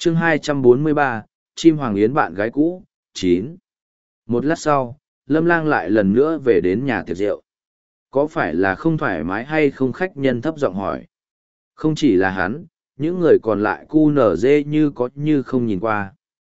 chương 243, chim hoàng yến bạn gái cũ, 9. Một lát sau, Lâm Lang lại lần nữa về đến nhà tiệc rượu. Có phải là không thoải mái hay không, khách nhân thấp giọng hỏi. Không chỉ là hắn, những người còn lại cu nở dê như có như không nhìn qua.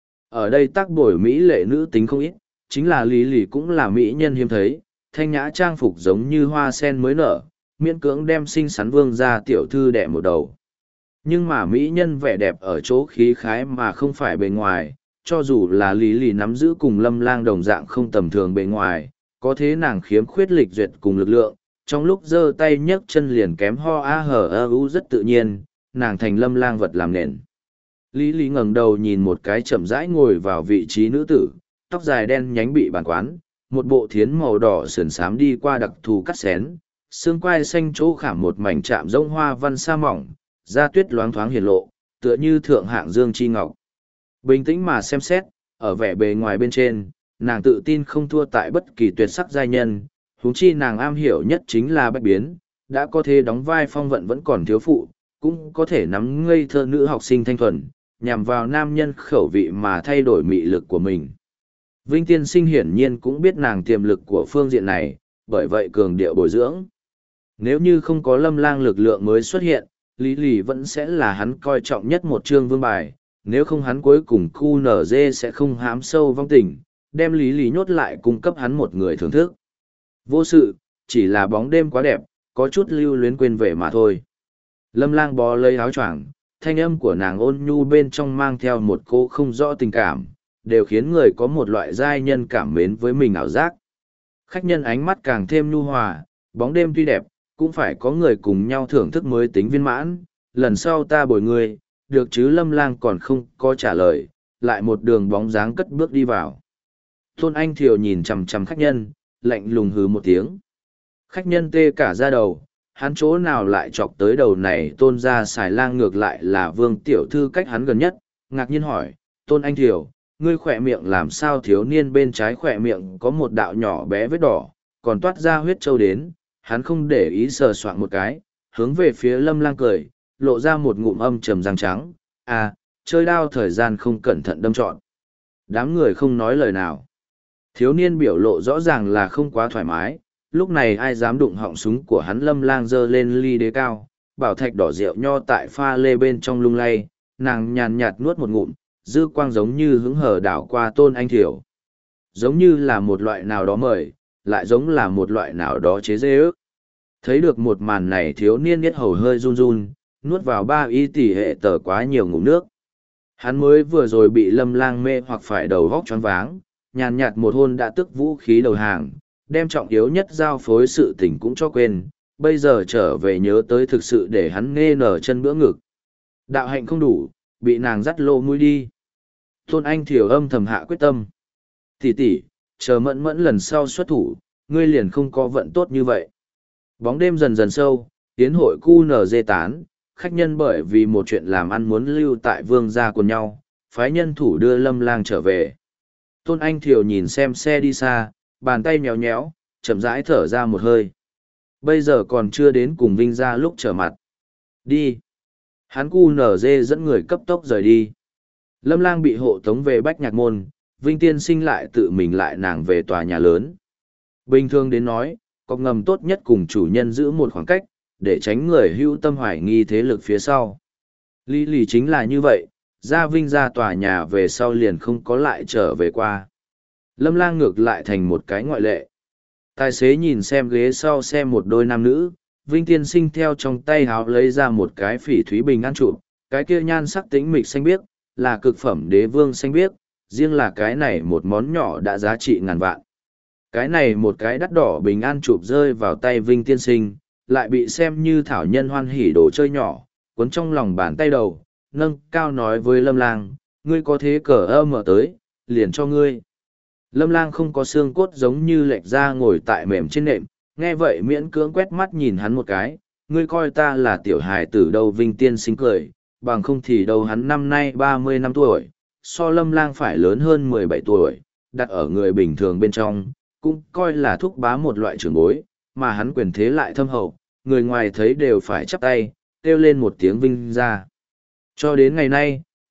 Ở đây tác bồi mỹ lệ nữ tính không ít, chính là Lý Lì cũng là mỹ nhân hiếm thấy, thanh nhã trang phục giống như hoa sen mới nở, miễn cưỡng đem xinh xắn vương ra tiểu thư đẻ một đầu. Nhưng mà mỹ nhân vẻ đẹp ở chỗ khí khái mà không phải bề ngoài, cho dù là Lý Lì nắm giữ cùng Lâm Lang đồng dạng không tầm thường bề ngoài, có thế nàng khiếm khuyết lịch duyệt cùng lực lượng, trong lúc giơ tay nhấc chân liền kém ho a hở ơ u rất tự nhiên, nàng thành Lâm Lang vật làm nền. Lý Lý ngẩng đầu nhìn một cái chậm rãi ngồi vào vị trí nữ tử, tóc dài đen nhánh bị bản quán, một bộ thiến màu đỏ sườn xám đi qua đặc thù cắt xén, xương quai xanh chỗ khảm một mảnh chạm rông hoa văn sa mỏng, da tuyết loáng thoáng hiển lộ, tựa như thượng hạng dương chi ngọc. Bình tĩnh mà xem xét, ở vẻ bề ngoài bên trên, nàng tự tin không thua tại bất kỳ tuyệt sắc giai nhân, huống chi nàng am hiểu nhất chính là bách biến, đã có thể đóng vai phong vận vẫn còn thiếu phụ, cũng có thể nắm ngây thơ nữ học sinh thanh thuần, nhằm vào nam nhân khẩu vị mà thay đổi mị lực của mình. Vinh Tiên Sinh hiển nhiên cũng biết nàng tiềm lực của phương diện này, bởi vậy cường điệu bồi dưỡng. Nếu như không có Lâm Lang lực lượng mới xuất hiện, Lý Lì vẫn sẽ là hắn coi trọng nhất một chương vương bài, nếu không hắn cuối cùng khu nở dê sẽ không hám sâu vong tình, đem Lý Lì nhốt lại cung cấp hắn một người thưởng thức. Vô sự, chỉ là bóng đêm quá đẹp, có chút lưu luyến quên về mà thôi. Lâm Lang bó lấy áo choàng, thanh âm của nàng ôn nhu bên trong mang theo một cô không rõ tình cảm, đều khiến người có một loại giai nhân cảm mến với mình ảo giác. Khách nhân ánh mắt càng thêm nhu hòa, bóng đêm tuy đẹp, cũng phải có người cùng nhau thưởng thức mới tính viên mãn, lần sau ta bồi người, được chứ. Lâm Lang còn không có trả lời, lại một đường bóng dáng cất bước đi vào. Tôn Anh Thiều nhìn chằm chằm khách nhân, lạnh lùng hừ một tiếng. Khách nhân tê cả da đầu, hắn chỗ nào lại chọc tới đầu này. Tôn gia xài lang ngược lại là Vương tiểu thư cách hắn gần nhất, ngạc nhiên hỏi, Tôn Anh Thiều, ngươi khỏe miệng làm sao? Thiếu niên bên trái khỏe miệng có một đạo nhỏ bé vết đỏ, còn toát ra huyết trâu đến, hắn không để ý sờ soạng một cái, hướng về phía Lâm Lang cười, lộ ra một ngụm âm trầm răng trắng, à, chơi đao thời gian không cẩn thận đâm trọn. Đám người không nói lời nào. Thiếu niên biểu lộ rõ ràng là không quá thoải mái, lúc này ai dám đụng họng súng của hắn. Lâm Lang giơ lên ly đế cao, bảo thạch đỏ rượu nho tại pha lê bên trong lung lay, nàng nhàn nhạt nuốt một ngụm, dư quang giống như hứng hở đảo qua Tôn Anh Thiểu. Giống như là một loại nào đó mời, lại giống là một loại nào đó chế dê ước. Thấy được một màn này, thiếu niên biết hầu hơi run run, nuốt vào 3 y tỷ hệ tờ quá nhiều ngụm nước. Hắn mới vừa rồi bị Lâm Lang mê hoặc phải đầu vóc choáng váng, nhàn nhạt một hôn đã tức vũ khí đầu hàng, đem trọng yếu nhất giao phối sự tình cũng cho quên, bây giờ trở về nhớ tới thực sự để hắn nghe nở chân bữa ngực. Đạo hạnh không đủ, bị nàng dắt lô mũi đi. Tôn Anh Thiểu âm thầm hạ quyết tâm. Tỷ tỷ, chờ Mẫn Mẫn lần sau xuất thủ, ngươi liền không có vận tốt như vậy. Bóng đêm dần dần sâu, tiến hội cu nở dê tán, khách nhân bởi vì một chuyện làm ăn muốn lưu tại Vương gia của nhau, phái nhân thủ đưa Lâm Lang trở về. Tôn Anh Thiều nhìn xem xe đi xa, bàn tay nhéo nhéo, chậm rãi thở ra một hơi. Bây giờ còn chưa đến cùng Vinh gia lúc trở mặt. Đi. Hắn cu nở dê dẫn người cấp tốc rời đi. Lâm Lang bị hộ tống về Bách Nhạc Môn, Vinh tiên sinh lại tự mình lại nàng về tòa nhà lớn. Bình thường đến nói, cọc ngầm tốt nhất cùng chủ nhân giữ một khoảng cách, để tránh người hưu tâm hoài nghi thế lực phía sau. Lý lì chính là như vậy, ra Vinh ra tòa nhà về sau liền không có lại trở về qua. Lâm Lang ngược lại thành một cái ngoại lệ. Tài xế nhìn xem ghế sau xe một đôi nam nữ, Vinh tiên sinh theo trong tay háo lấy ra một cái phỉ thúy bình an trụ, cái kia nhan sắc tĩnh mịch xanh biếc, là cực phẩm đế vương xanh biếc, riêng là cái này một món nhỏ đã giá trị ngàn vạn. Cái này một cái đắt đỏ bình an chụp rơi vào tay Vinh tiên sinh, lại bị xem như thảo nhân hoan hỉ đồ chơi nhỏ, cuốn trong lòng bàn tay đầu, nâng cao nói với Lâm Lang, ngươi có thế cờ ơ mở tới, liền cho ngươi. Lâm Lang không có xương cốt giống như lệch ra ngồi tại mềm trên nệm, nghe vậy miễn cưỡng quét mắt nhìn hắn một cái, ngươi coi ta là tiểu hài tử đâu? Vinh tiên sinh cười, bằng không thì đâu, hắn năm nay 30 năm tuổi, so Lâm Lang phải lớn hơn 17 tuổi, đặt ở người bình thường bên trong, cũng coi là thúc bá một loại trưởng bối, mà hắn quyền thế lại thâm hậu, người ngoài thấy đều phải chắp tay, kêu lên một tiếng Vinh ra. Cho đến ngày nay,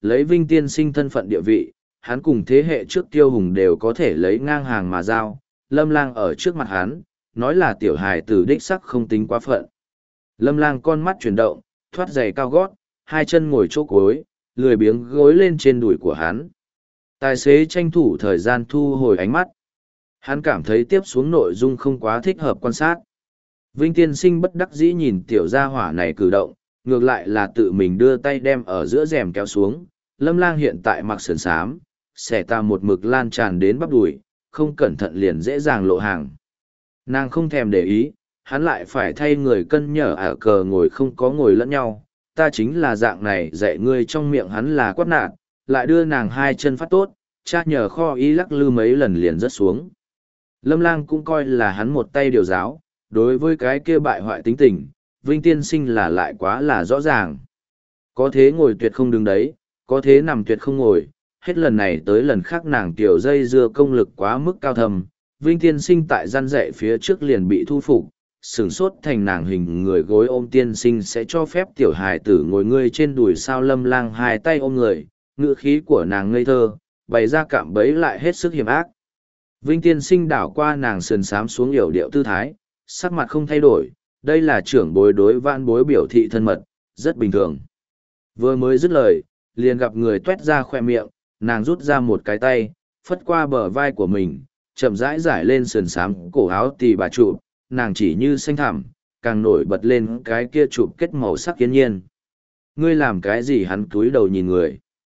lấy Vinh tiên sinh thân phận địa vị, hắn cùng thế hệ trước Tiêu Hùng đều có thể lấy ngang hàng mà giao, Lâm Lang ở trước mặt hắn, nói là tiểu hài tử đích sắc không tính quá phận. Lâm Lang con mắt chuyển động, thoát giày cao gót, hai chân ngồi chỗ gối, lười biếng gối lên trên đùi của hắn. Tài xế tranh thủ thời gian thu hồi ánh mắt. Hắn cảm thấy tiếp xuống nội dung không quá thích hợp quan sát. Vinh tiên sinh bất đắc dĩ nhìn tiểu gia hỏa này cử động, ngược lại là tự mình đưa tay đem ở giữa rèm kéo xuống. Lâm Lang hiện tại mặc sườn xám, xẻ ta một mực lan tràn đến bắp đùi, không cẩn thận liền dễ dàng lộ hàng. Nàng không thèm để ý, hắn lại phải thay người cân nhở ở cờ ngồi không có ngồi lẫn nhau. Ta chính là dạng này dạy ngươi trong miệng hắn là quát nạt, lại đưa nàng hai chân phát tốt, cha nhờ kho ý lắc lư mấy lần liền rớt xuống. Lâm Lang cũng coi là hắn một tay điều giáo, đối với cái kia bại hoại tính tình, Vinh tiên sinh là lại quá là rõ ràng. Có thế ngồi tuyệt không đứng đấy, có thế nằm tuyệt không ngồi, hết lần này tới lần khác nàng tiểu dây dưa công lực quá mức cao thầm. Vinh tiên sinh tại gian dạy phía trước liền bị thu phục, sửng sốt thành nàng hình người gối ôm tiên sinh sẽ cho phép tiểu hài tử ngồi ngươi trên đùi sao. Lâm Lang hai tay ôm người, ngữ khí của nàng ngây thơ, bày ra cạm bẫy lại hết sức hiểm ác. Vinh tiên sinh đảo qua nàng sườn xám xuống yểu điệu tư thái, sắc mặt không thay đổi, đây là trưởng bối đối vãn bối biểu thị thân mật, rất bình thường. Vừa mới dứt lời, liền gặp người tuét ra khoe miệng, nàng rút ra một cái tay, phất qua bờ vai của mình, chậm rãi rải lên sườn xám cổ áo tì bà chụp, nàng chỉ như xanh thẳm, càng nổi bật lên cái kia chụp kết màu sắc yên nhiên. Ngươi làm cái gì? Hắn cúi đầu nhìn người.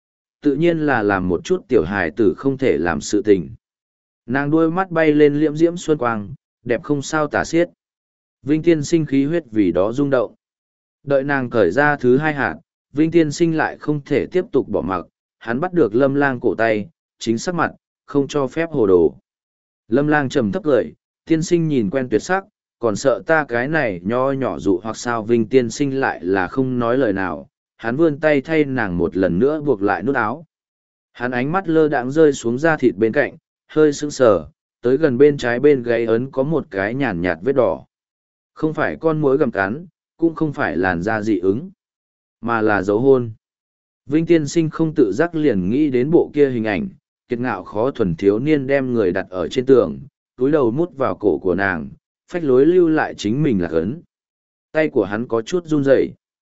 Tự nhiên là làm một chút tiểu hài tử không thể làm sự tình. Nàng đuôi mắt bay lên liễm diễm xuân quang, đẹp không sao tả xiết. Vinh tiên sinh khí huyết vì đó rung động. Đợi nàng cởi ra thứ hai hạt, Vinh tiên sinh lại không thể tiếp tục bỏ mặc, hắn bắt được Lâm Lang cổ tay, chính sắc mặt, không cho phép hồ đồ. Lâm Lang trầm thấp cười, tiên sinh nhìn quen tuyệt sắc, còn sợ ta cái này nho nhỏ dụ hoặc sao. Vinh tiên sinh lại là không nói lời nào, hắn vươn tay thay nàng một lần nữa buộc lại nút áo. Hắn ánh mắt lơ đãng rơi xuống da thịt bên cạnh, hơi sững sờ, tới gần bên trái bên gáy ấn có một cái nhàn nhạt vết đỏ. Không phải con muỗi gặm cắn, cũng không phải làn da dị ứng, mà là dấu hôn. Vinh tiên sinh không tự giác liền nghĩ đến bộ kia hình ảnh, kiệt ngạo khó thuần thiếu niên đem người đặt ở trên tường, túi đầu mút vào cổ của nàng, phách lối lưu lại chính mình là ấn. Tay của hắn có chút run rẩy.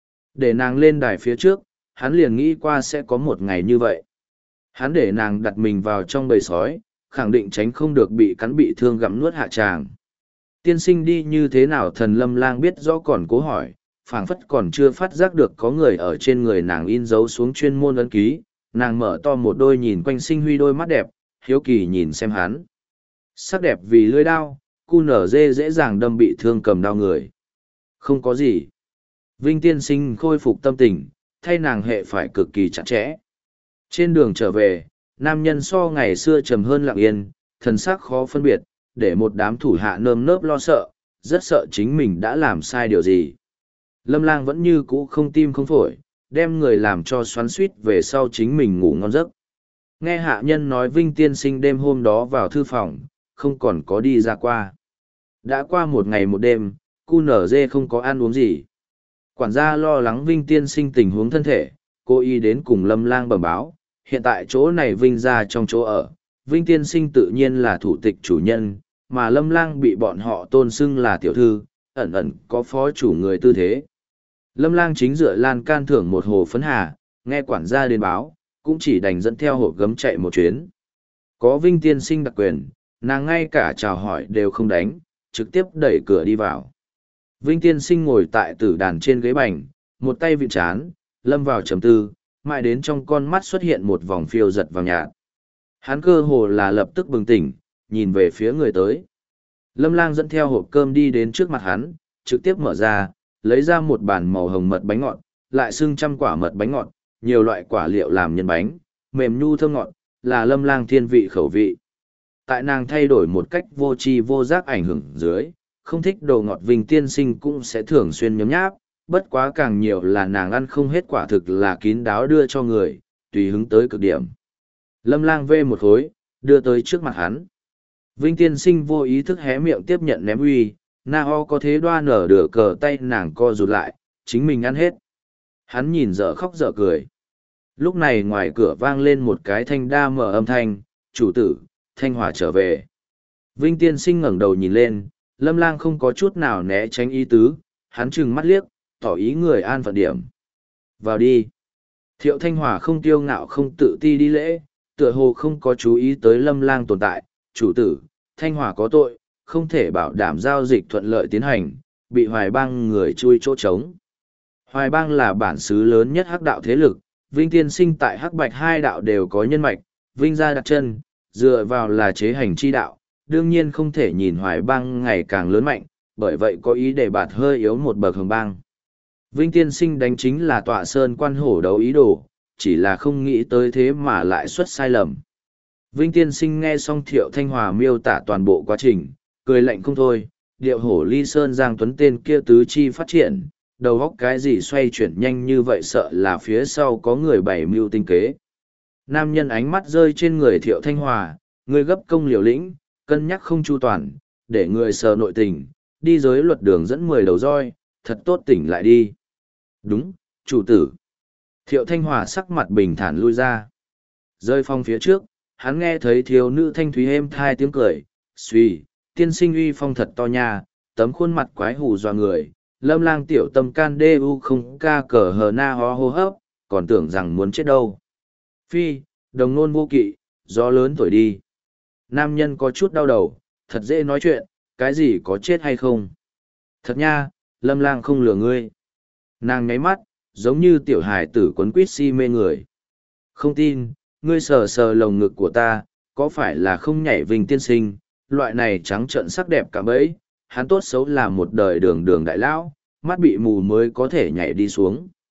Để nàng lên đài phía trước, hắn liền nghĩ qua sẽ có một ngày như vậy. Hắn để nàng đặt mình vào trong bầy sói, khẳng định tránh không được bị cắn bị thương gặm nuốt hạ tràng. Tiên sinh đi như thế nào? Thần Lâm Lang biết rõ còn cố hỏi, phảng phất còn chưa phát giác được có người ở trên người nàng in dấu xuống chuyên môn ấn ký. Nàng mở to một đôi nhìn quanh sinh huy đôi mắt đẹp, hiếu kỳ nhìn xem hắn. Sắc đẹp vì lưỡi đao, cu nở dê dễ dàng đâm bị thương cầm đao người. Không có gì. Vinh tiên sinh khôi phục tâm tình, thay nàng hệ phải cực kỳ chặt chẽ. Trên đường trở về, nam nhân so ngày xưa trầm hơn lặng yên, thần sắc khó phân biệt, để một đám thủ hạ nơm nớp lo sợ, rất sợ chính mình đã làm sai điều gì. Lâm Lang vẫn như cũ không tim không phổi, đem người làm cho xoắn suýt về sau chính mình ngủ ngon giấc. Nghe hạ nhân nói Vinh tiên sinh đêm hôm đó vào thư phòng, không còn có đi ra qua. Đã qua một ngày một đêm, cu nở dê không có ăn uống gì. Quản gia lo lắng Vinh tiên sinh tình huống thân thể, cô y đến cùng Lâm Lang bẩm báo, hiện tại chỗ này Vinh ra trong chỗ ở, Vinh tiên sinh tự nhiên là thủ tịch chủ nhân, mà Lâm Lang bị bọn họ tôn xưng là tiểu thư, ẩn ẩn có phó chủ người tư thế. Lâm Lang chính dựa lan can thưởng một hồ phấn hà, nghe quản gia đến báo, cũng chỉ đành dẫn theo hộp gấm chạy một chuyến. Có Vinh tiên sinh đặc quyền, nàng ngay cả chào hỏi đều không đánh, trực tiếp đẩy cửa đi vào. Vinh tiên sinh ngồi tại tử đàn trên ghế bành, một tay vịn chán, lâm vào trầm tư, mãi đến trong con mắt xuất hiện một vòng phiêu giật vàng nhạt. Hắn cơ hồ là lập tức bừng tỉnh, nhìn về phía người tới. Lâm Lang dẫn theo hộp cơm đi đến trước mặt hắn, trực tiếp mở ra, lấy ra một bàn màu hồng mật bánh ngọt, lại xưng trăm quả mật bánh ngọt, nhiều loại quả liệu làm nhân bánh, mềm nhu thơm ngọt, là Lâm Lang thiên vị khẩu vị. Tại nàng thay đổi một cách vô tri vô giác ảnh hưởng dưới, không thích đồ ngọt Vinh tiên sinh cũng sẽ thường xuyên nhấm nháp, bất quá càng nhiều là nàng ăn không hết quả thực là kín đáo đưa cho người, tùy hứng tới cực điểm. Lâm Lang vê một khối, đưa tới trước mặt hắn. Vinh tiên sinh vô ý thức hé miệng tiếp nhận ném uy, na ho có thế đoa nở đửa cờ tay nàng co rụt lại, chính mình ăn hết. Hắn nhìn dở khóc dở cười. Lúc này ngoài cửa vang lên một cái thanh đa mở âm thanh, chủ tử, Thanh Hòa trở về. Vinh tiên sinh ngẩng đầu nhìn lên, Lâm Lang không có chút nào né tránh ý tứ, hắn trừng mắt liếc, tỏ ý người an phận điểm. Vào đi. Thiệu Thanh Hòa không tiêu ngạo không tự ti đi lễ, tựa hồ không có chú ý tới Lâm Lang tồn tại. Chủ tử, Thanh Hòa có tội, không thể bảo đảm giao dịch thuận lợi tiến hành, bị Hoài Bang người chui chỗ trống. Hoài Bang là bản xứ lớn nhất hắc đạo thế lực, Vinh tiên sinh tại hắc bạch hai đạo đều có nhân mạch, Vinh ra đặt chân, dựa vào là chế hành chi đạo, đương nhiên không thể nhìn Hoài Bang ngày càng lớn mạnh, bởi vậy có ý để bạt hơi yếu một bậc Hồng Bang. Vinh tiên sinh đánh chính là tọa sơn quan hổ đấu ý đồ, chỉ là không nghĩ tới thế mà lại xuất sai lầm. Vinh tiên sinh nghe xong Thiệu Thanh Hòa miêu tả toàn bộ quá trình, cười lạnh không thôi, điệu hổ ly sơn Giang Tuấn tên kia tứ chi phát triển, đầu góc cái gì xoay chuyển nhanh như vậy sợ là phía sau có người bày mưu tinh kế. Nam nhân ánh mắt rơi trên người Thiệu Thanh Hòa, người gấp công liều lĩnh, cân nhắc không chu toàn, để người sờ nội tình, đi giới luật đường dẫn 10 đầu roi, thật tốt tỉnh lại đi. Đúng, chủ tử. Thiệu Thanh Hòa sắc mặt bình thản lui ra. Rơi phong phía trước, hắn nghe thấy thiếu nữ thanh thúy êm thai tiếng cười, suy, tiên sinh uy phong thật to nha, tấm khuôn mặt quái hù dọa người, Lâm Lang tiểu tâm can đê u không ca cờ hờ na ho hô hấp, còn tưởng rằng muốn chết đâu. Phi, đồng nôn vô kỵ, gió lớn thổi đi. Nam nhân có chút đau đầu, thật dễ nói chuyện, cái gì có chết hay không. Thật nha, Lâm Lang không lừa ngươi. Nàng nháy mắt, giống như tiểu hài tử quấn quýt si mê người. Không tin, ngươi sờ sờ lồng ngực của ta, có phải là không nhảy Vinh tiên sinh, loại này trắng trợn sắc đẹp cả bấy, hắn tốt xấu là một đời đường đường đại lão, mắt bị mù mới có thể nhảy đi xuống.